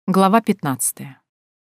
Глава 15.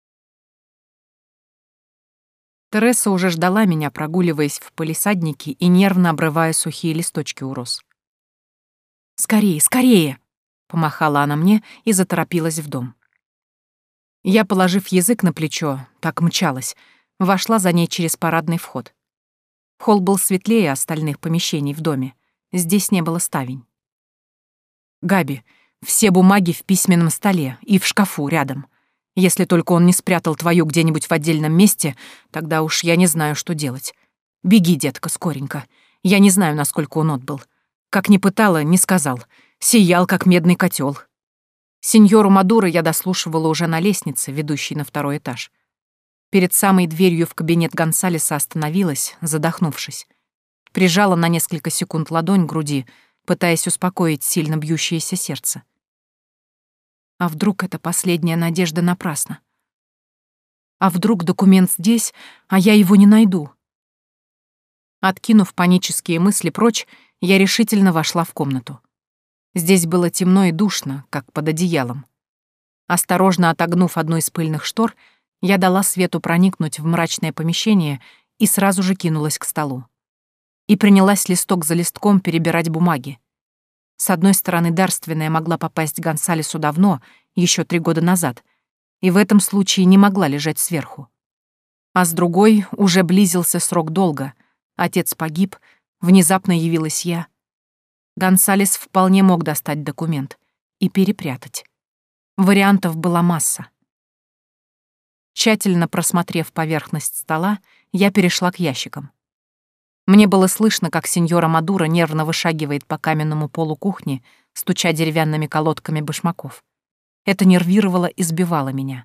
Тереса уже ждала меня, прогуливаясь в палисаднике и нервно обрывая сухие листочки у роз. «Скорее, скорее!» — помахала она мне и заторопилась в дом. Я, положив язык на плечо, так мчалась, вошла за ней через парадный вход. Холл был светлее остальных помещений в доме. Здесь не было ставень. «Габи, все бумаги в письменном столе и в шкафу рядом. Если только он не спрятал твою где-нибудь в отдельном месте, тогда уж я не знаю, что делать. Беги, детка, скоренько. Я не знаю, насколько он отбыл. Как ни пытала, не сказал. Сиял, как медный котел. Сеньору Мадуро я дослушивала уже на лестнице, ведущей на второй этаж. Перед самой дверью в кабинет Гонсалеса остановилась, задохнувшись. Прижала на несколько секунд ладонь к груди, пытаясь успокоить сильно бьющееся сердце. А вдруг эта последняя надежда напрасна? А вдруг документ здесь, а я его не найду? Откинув панические мысли прочь, я решительно вошла в комнату. Здесь было темно и душно, как под одеялом. Осторожно отогнув одну из пыльных штор, я дала свету проникнуть в мрачное помещение и сразу же кинулась к столу. И принялась листок за листком перебирать бумаги. С одной стороны, дарственная могла попасть Гонсалесу давно, еще 3 года назад, и в этом случае не могла лежать сверху. А с другой уже близился срок долга. Отец погиб, внезапно явилась я. Гонсалес вполне мог достать документ и перепрятать. Вариантов была масса. Тщательно просмотрев поверхность стола, я перешла к ящикам. Мне было слышно, как сеньора Мадуро нервно вышагивает по каменному полу кухни, стуча деревянными колодками башмаков. Это нервировало и сбивало меня.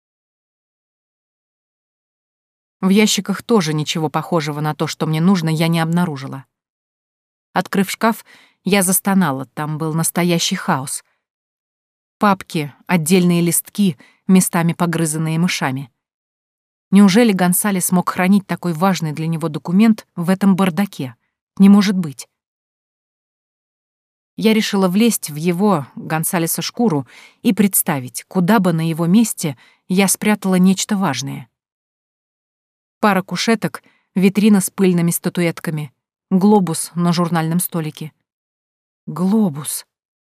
В ящиках тоже ничего похожего на то, что мне нужно, я не обнаружила. Открыв шкаф, я застонала, там был настоящий хаос. Папки, отдельные листки, местами погрызанные мышами. Неужели Гонсалес мог хранить такой важный для него документ в этом бардаке? Не может быть. Я решила влезть в его, Гонсалеса, шкуру и представить, куда бы на его месте я спрятала нечто важное. Пара кушеток, витрина с пыльными статуэтками, глобус на журнальном столике. Глобус.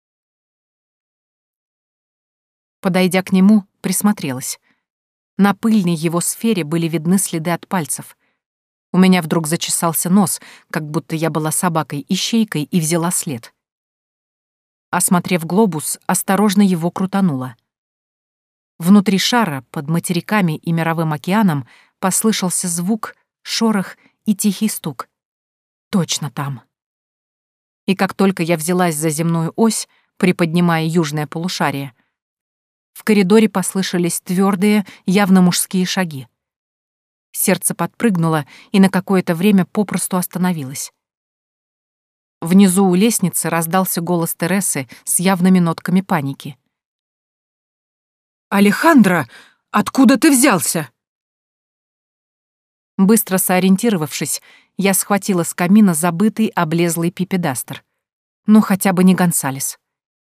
Подойдя к нему, присмотрелась. На пыльной его сфере были видны следы от пальцев. У меня вдруг зачесался нос, как будто я была собакой-ищейкой и взяла след. Осмотрев глобус, осторожно его крутанула. Внутри шара, под материками и мировым океаном, послышался звук, шорох и тихий стук. Точно там. И как только я взялась за земную ось, приподнимая южное полушарие, в коридоре послышались твердые, явно мужские шаги. Сердце подпрыгнуло и на какое-то время попросту остановилось. Внизу у лестницы раздался голос Тересы с явными нотками паники. «Алехандро, откуда ты взялся?» Быстро сориентировавшись, я схватила с камина забытый облезлый пипедастер. Ну, хотя бы не Гонсалес.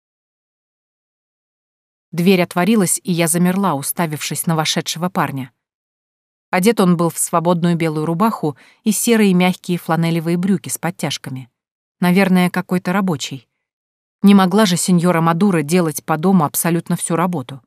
Дверь отворилась, и я замерла, уставившись на вошедшего парня. Одет он был в свободную белую рубаху и серые мягкие фланелевые брюки с подтяжками. Наверное, какой-то рабочий. Не могла же сеньора Мадуро делать по дому абсолютно всю работу.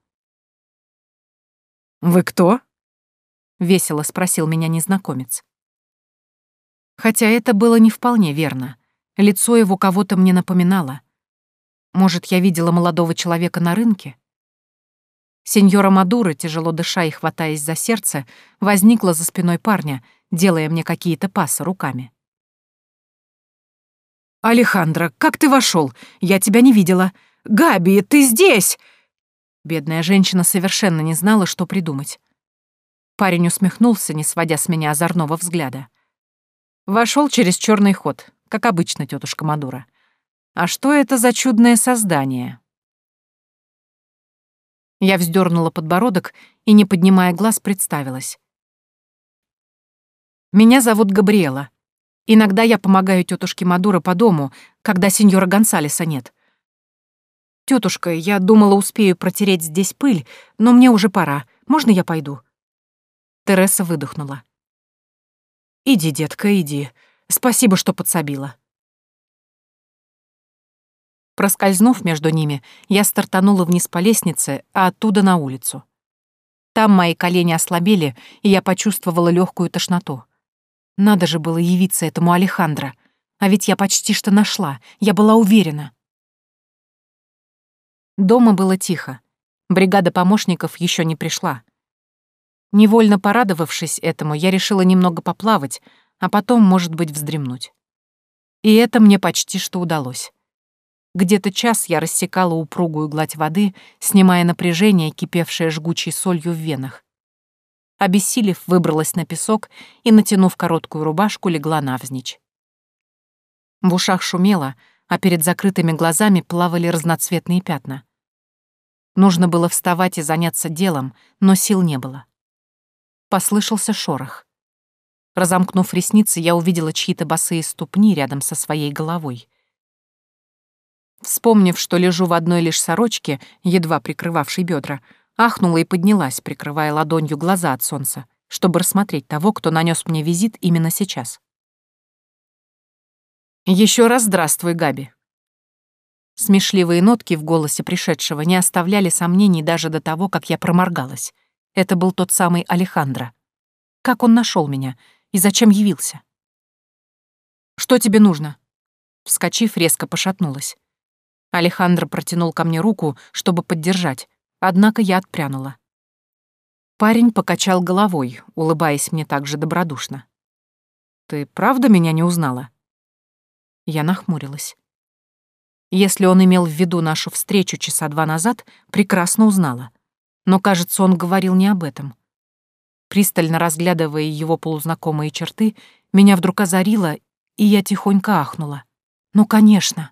«Вы кто?» — весело спросил меня незнакомец. Хотя это было не вполне верно. Лицо его кого-то мне напоминало. Может, я видела молодого человека на рынке? Сеньора Мадуро, тяжело дыша и хватаясь за сердце, возникла за спиной парня, делая мне какие-то пассы руками. «Алехандро, как ты вошел? Я тебя не видела. Габи, ты здесь!» Бедная женщина совершенно не знала, что придумать. Парень усмехнулся, не сводя с меня озорного взгляда. Вошел через черный ход, как обычно, тетушка Мадуро. А что это за чудное создание? Я вздернула подбородок и, не поднимая глаз, представилась. Меня зовут Габриэла. Иногда я помогаю тетушке Мадуро по дому, когда сеньора Гонсалеса нет. Тетушка, я думала, успею протереть здесь пыль, но мне уже пора. Можно я пойду?» Тереса выдохнула. «Иди, детка, иди. Спасибо, что подсобила». Проскользнув между ними, я стартанула вниз по лестнице, а оттуда на улицу. Там мои колени ослабели, и я почувствовала легкую тошноту. Надо же было явиться этому Алехандро. А ведь я почти что нашла, я была уверена. Дома было тихо. Бригада помощников еще не пришла. Невольно порадовавшись этому, я решила немного поплавать, а потом, может быть, вздремнуть. И это мне почти что удалось. Где-то час я рассекала упругую гладь воды, снимая напряжение, кипевшее жгучей солью в венах. Обессилев, выбралась на песок и, натянув короткую рубашку, легла навзничь. В ушах шумело, а перед закрытыми глазами плавали разноцветные пятна. Нужно было вставать и заняться делом, но сил не было. Послышался шорох. Разомкнув ресницы, я увидела чьи-то босые ступни рядом со своей головой. Вспомнив, что лежу в одной лишь сорочке, едва прикрывавшей бедра, ахнула и поднялась, прикрывая ладонью глаза от солнца, чтобы рассмотреть того, кто нанес мне визит именно сейчас. Еще раз здравствуй, Габи. Смешливые нотки в голосе пришедшего не оставляли сомнений даже до того, как я проморгалась. Это был тот самый Алехандро. Как он нашел меня и зачем явился? «Что тебе нужно?» Вскочив, резко пошатнулась. Алехандро протянул ко мне руку, чтобы поддержать, однако я отпрянула. Парень покачал головой, улыбаясь мне так же добродушно. «Ты правда меня не узнала?» Я нахмурилась. Если он имел в виду нашу встречу часа 2 назад, прекрасно узнала. Но, кажется, он говорил не об этом. Пристально разглядывая его полузнакомые черты, меня вдруг озарило, и я тихонько ахнула. «Ну, конечно!»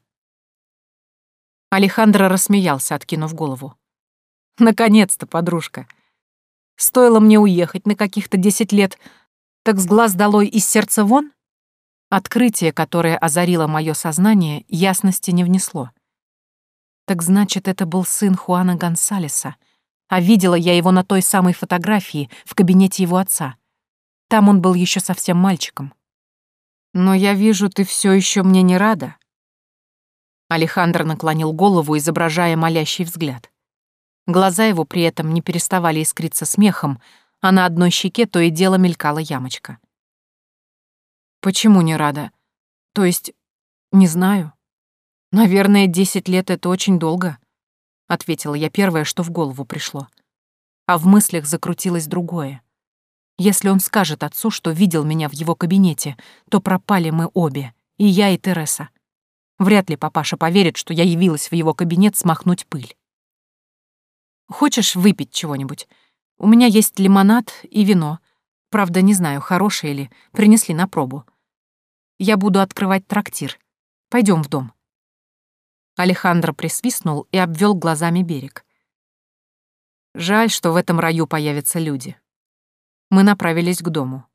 Алехандро рассмеялся, откинув голову. «Наконец-то, подружка! Стоило мне уехать на каких-то 10 лет, так с глаз долой из сердца вон?» Открытие, которое озарило мое сознание, ясности не внесло. Так значит, это был сын Хуана Гонсалеса, а видела я его на той самой фотографии в кабинете его отца. Там он был еще совсем мальчиком. «Но я вижу, ты все еще мне не рада». Алехандро наклонил голову, изображая молящий взгляд. Глаза его при этом не переставали искриться смехом, а на одной щеке то и дело мелькала ямочка. «Почему не рада? То есть, не знаю. Наверное, 10 лет — это очень долго», — ответила я первое, что в голову пришло. А в мыслях закрутилось другое. Если он скажет отцу, что видел меня в его кабинете, то пропали мы обе, и я, и Тереса. Вряд ли папаша поверит, что я явилась в его кабинет смахнуть пыль. «Хочешь выпить чего-нибудь? У меня есть лимонад и вино. Правда, не знаю, хорошее ли, принесли на пробу. Я буду открывать трактир. Пойдем в дом». Алехандро присвистнул и обвел глазами берег. Жаль, что в этом раю появятся люди. Мы направились к дому.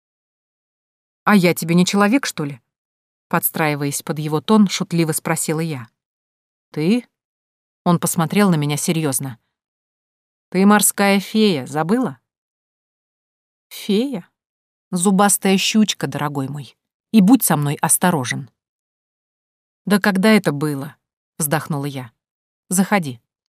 «А я тебе не человек, что ли?» Подстраиваясь под его тон, шутливо спросила я. «Ты?» Он посмотрел на меня серьезно. «Ты морская фея, забыла?» «Фея? Зубастая щучка, дорогой мой. И будь со мной осторожен». «Да когда это было?» — вздохнула я. «Заходи».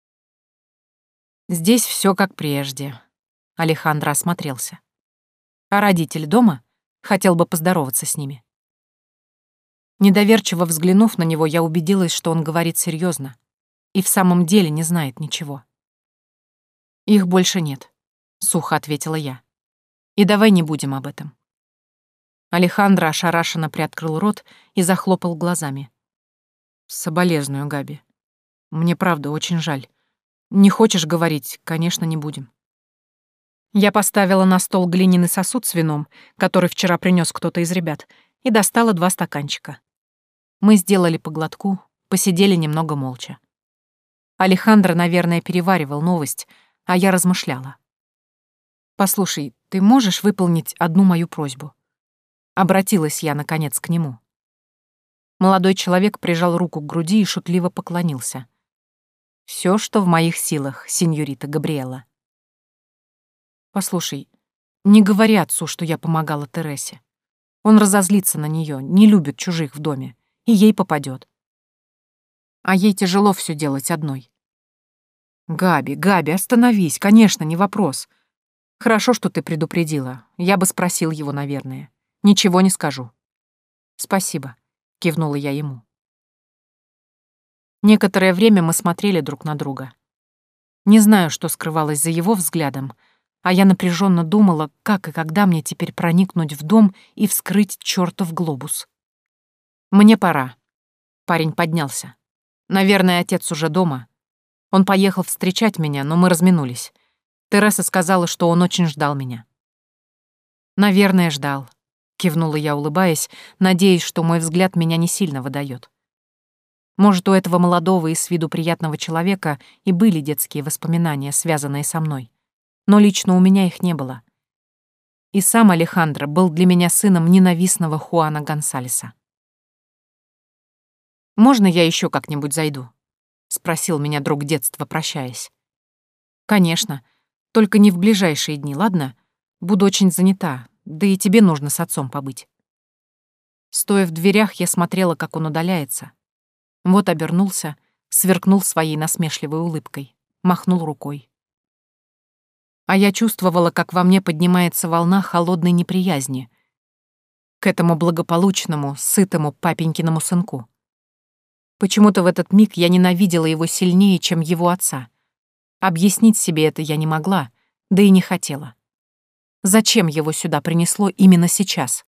Здесь все как прежде. Алехандро осмотрелся. «А родители дома? Хотел бы поздороваться с ними». Недоверчиво взглянув на него, я убедилась, что он говорит серьезно и в самом деле не знает ничего. «Их больше нет», — сухо ответила я. «И давай не будем об этом». Алехандро ошарашенно приоткрыл рот и захлопал глазами. «Соболезную, Габи. Мне правда очень жаль. Не хочешь говорить, конечно, не будем». Я поставила на стол глиняный сосуд с вином, который вчера принес кто-то из ребят, и достала 2 стаканчика. Мы сделали по глотку, посидели немного молча. Алехандро, наверное, переваривал новость, а я размышляла. «Послушай, ты можешь выполнить одну мою просьбу?» Обратилась я, наконец, к нему. Молодой человек прижал руку к груди и шутливо поклонился. Все, что в моих силах, сеньорита Габриэла. Послушай, не говори отцу, что я помогала Тересе. Он разозлится на нее, не любит чужих в доме, и ей попадет. А ей тяжело все делать одной. Габи, остановись, конечно, не вопрос. Хорошо, что ты предупредила. Я бы спросил его, наверное. Ничего не скажу. Спасибо, кивнула я ему. Некоторое время мы смотрели друг на друга. Не знаю, что скрывалось за его взглядом, а я напряженно думала, как и когда мне теперь проникнуть в дом и вскрыть чертов глобус. Мне пора. Парень поднялся. Наверное, отец уже дома. Он поехал встречать меня, но мы разминулись. Тереса сказала, что он очень ждал меня. «Наверное, ждал», — кивнула я, улыбаясь, надеясь, что мой взгляд меня не сильно выдает. Может, у этого молодого и с виду приятного человека и были детские воспоминания, связанные со мной. Но лично у меня их не было. И сам Алехандро был для меня сыном ненавистного Хуана Гонсалеса. «Можно я еще как-нибудь зайду?» — спросил меня друг детства, прощаясь. «Конечно. Только не в ближайшие дни, ладно? Буду очень занята, да и тебе нужно с отцом побыть». Стоя в дверях, я смотрела, как он удаляется. Вот обернулся, сверкнул своей насмешливой улыбкой, махнул рукой. А я чувствовала, как во мне поднимается волна холодной неприязни к этому благополучному, сытому папенькиному сынку. Почему-то в этот миг я ненавидела его сильнее, чем его отца. Объяснить себе это я не могла, да и не хотела. Зачем его сюда принесло именно сейчас?